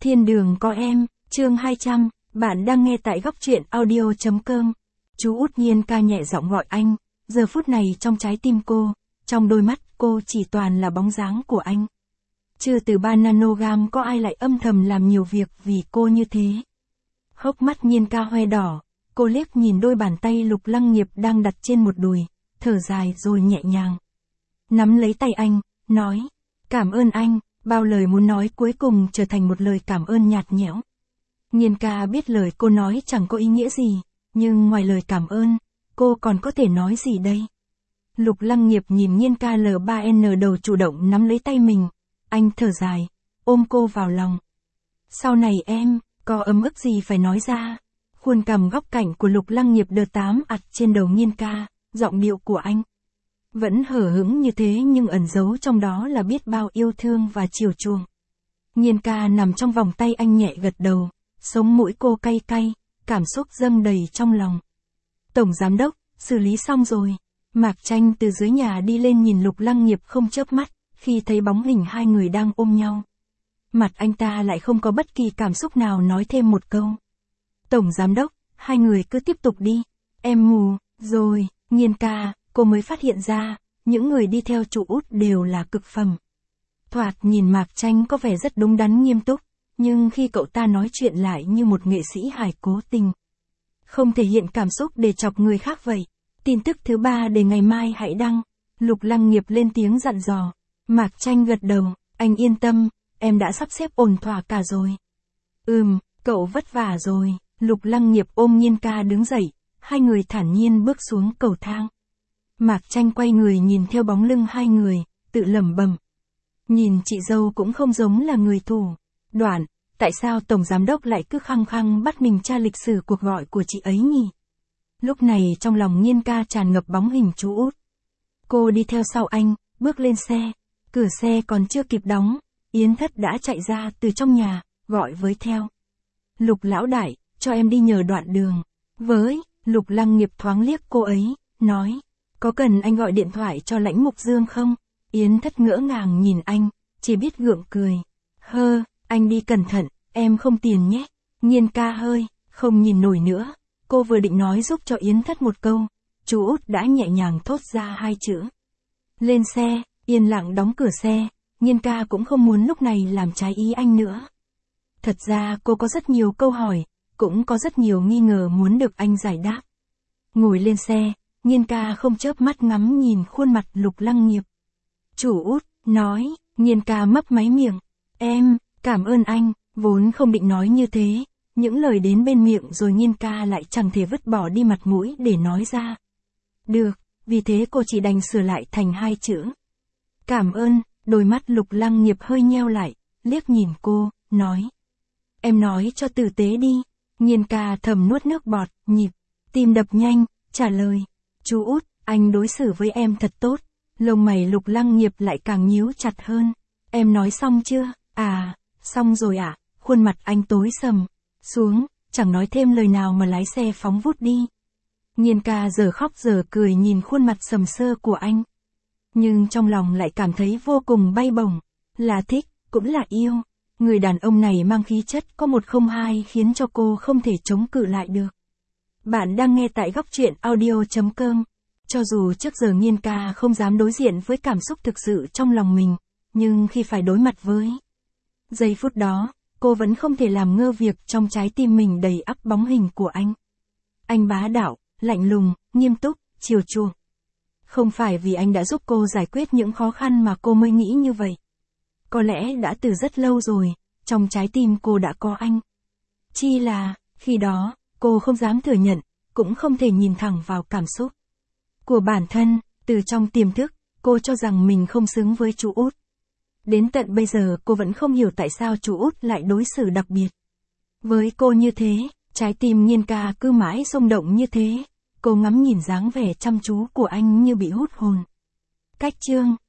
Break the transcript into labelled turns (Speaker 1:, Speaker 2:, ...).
Speaker 1: Thiên đường có em, chương 200, bạn đang nghe tại góc truyện audio.com. Chú út Nhiên ca nhẹ giọng gọi anh, giờ phút này trong trái tim cô, trong đôi mắt cô chỉ toàn là bóng dáng của anh. Chưa từ 3 nanogam có ai lại âm thầm làm nhiều việc vì cô như thế. Hốc mắt Nhiên ca hoe đỏ, cô liếc nhìn đôi bàn tay Lục Lăng Nghiệp đang đặt trên một đùi, thở dài rồi nhẹ nhàng nắm lấy tay anh, nói, cảm ơn anh. Bao lời muốn nói cuối cùng trở thành một lời cảm ơn nhạt nhẽo. Nhiên ca biết lời cô nói chẳng có ý nghĩa gì, nhưng ngoài lời cảm ơn, cô còn có thể nói gì đây? Lục Lăng Nghiệp nhìn Nhiên ca L3N đầu chủ động nắm lấy tay mình, anh thở dài, ôm cô vào lòng. Sau này em, có ấm ức gì phải nói ra? Khuôn cằm góc cạnh của Lục Lăng Nghiệp đờ tám ặt trên đầu Nhiên ca, giọng điệu của anh vẫn hở hững như thế nhưng ẩn giấu trong đó là biết bao yêu thương và chiều chuộng. Nhiên ca nằm trong vòng tay anh nhẹ gật đầu, sống mũi cô cay cay, cảm xúc dâng đầy trong lòng. Tổng giám đốc, xử lý xong rồi. Mạc Tranh từ dưới nhà đi lên nhìn Lục Lăng Nghiệp không chớp mắt, khi thấy bóng hình hai người đang ôm nhau. Mặt anh ta lại không có bất kỳ cảm xúc nào nói thêm một câu. Tổng giám đốc, hai người cứ tiếp tục đi. Em mù, rồi, Nhiên ca. Cô mới phát hiện ra, những người đi theo chủ út đều là cực phẩm. Thoạt nhìn Mạc Tranh có vẻ rất đúng đắn nghiêm túc, nhưng khi cậu ta nói chuyện lại như một nghệ sĩ hài cố tình. Không thể hiện cảm xúc để chọc người khác vậy. Tin tức thứ 3 để ngày mai hãy đăng. Lục Lăng Nghiệp lên tiếng dặn dò. Mạc Tranh gật đầu, anh yên tâm, em đã sắp xếp ổn thỏa cả rồi. Cậu vất vả rồi. Lục Lăng Nghiệp ôm Nhiên ca đứng dậy, hai người thản nhiên bước xuống cầu thang. Mạc Tranh quay người nhìn theo bóng lưng hai người, tự lẩm bẩm. Nhìn chị dâu cũng không giống là người thủ. Đoạn, tại sao Tổng Giám Đốc lại cứ khăng khăng bắt mình tra lịch sử cuộc gọi của chị ấy nhỉ? Lúc này trong lòng Nhiên ca tràn ngập bóng hình chú út. Cô đi theo sau anh, bước lên xe. Cửa xe còn chưa kịp đóng, Yến Thất đã chạy ra từ trong nhà, gọi với theo. Lục lão đại, cho em đi nhờ đoạn đường. Với, Lục Lăng Nghiệp thoáng liếc cô ấy, nói. Có cần anh gọi điện thoại cho Lãnh Mục Dương không? Yến Thất ngỡ ngàng nhìn anh, chỉ biết gượng cười. Anh đi cẩn thận, em không tiền nhé. Nhiên ca hơi, không nhìn nổi nữa. Cô vừa định nói giúp cho Yến Thất một câu, chú út đã nhẹ nhàng thốt ra hai chữ. Lên xe, yên lặng đóng cửa xe, Nhiên ca cũng không muốn lúc này làm trái ý anh nữa. Thật ra cô có rất nhiều câu hỏi, cũng có rất nhiều nghi ngờ muốn được anh giải đáp. Ngồi lên xe, Nhiên ca không chớp mắt ngắm nhìn khuôn mặt Lục Lăng Nghiệp. Chủ út, nói, Nhiên ca mấp máy miệng. Em, cảm ơn anh, vốn không định nói như thế. Những lời đến bên miệng rồi Nhiên ca lại chẳng thể vứt bỏ đi mặt mũi để nói ra. Được, vì thế cô chỉ đành sửa lại thành hai chữ. Cảm ơn, đôi mắt Lục Lăng Nghiệp hơi nheo lại, liếc nhìn cô, nói. Em nói cho tử tế đi. Nhiên ca thầm nuốt nước bọt, nhịp, tim đập nhanh, trả lời. Chú út, anh đối xử với em thật tốt. Lông mày Lục Lăng Nghiệp lại càng nhíu chặt hơn. Em nói xong chưa? À, xong rồi ạ. Khuôn mặt anh tối sầm xuống, chẳng nói thêm lời nào mà lái xe phóng vút đi. Nhiên ca giờ khóc giờ cười nhìn khuôn mặt sầm sơ của anh. Nhưng trong lòng lại cảm thấy vô cùng bay bổng. Là thích, cũng là yêu. Người đàn ông này mang khí chất có 102 khiến cho cô không thể chống cự lại được. Bạn đang nghe tại góc truyện audio.com. Cho dù trước giờ Nhiên ca không dám đối diện với cảm xúc thực sự trong lòng mình, nhưng khi phải đối mặt với giây phút đó, cô vẫn không thể làm ngơ việc trong trái tim mình đầy ắp bóng hình của anh. Anh bá đạo, lạnh lùng, nghiêm túc, chiều chuộng. Không phải vì anh đã giúp cô giải quyết những khó khăn mà cô mới nghĩ như vậy. Có lẽ đã từ rất lâu rồi, trong trái tim cô đã có anh. Chỉ là, khi đó, cô không dám thừa nhận, cũng không thể nhìn thẳng vào cảm xúc của bản thân. Từ trong tiềm thức, cô cho rằng mình không xứng với chú út. Đến tận bây giờ cô vẫn không hiểu tại sao chú út lại đối xử đặc biệt với cô như thế. Trái tim Nhiên ca cứ mãi xung động như thế. Cô ngắm nhìn dáng vẻ chăm chú của anh như bị hút hồn. Cách chương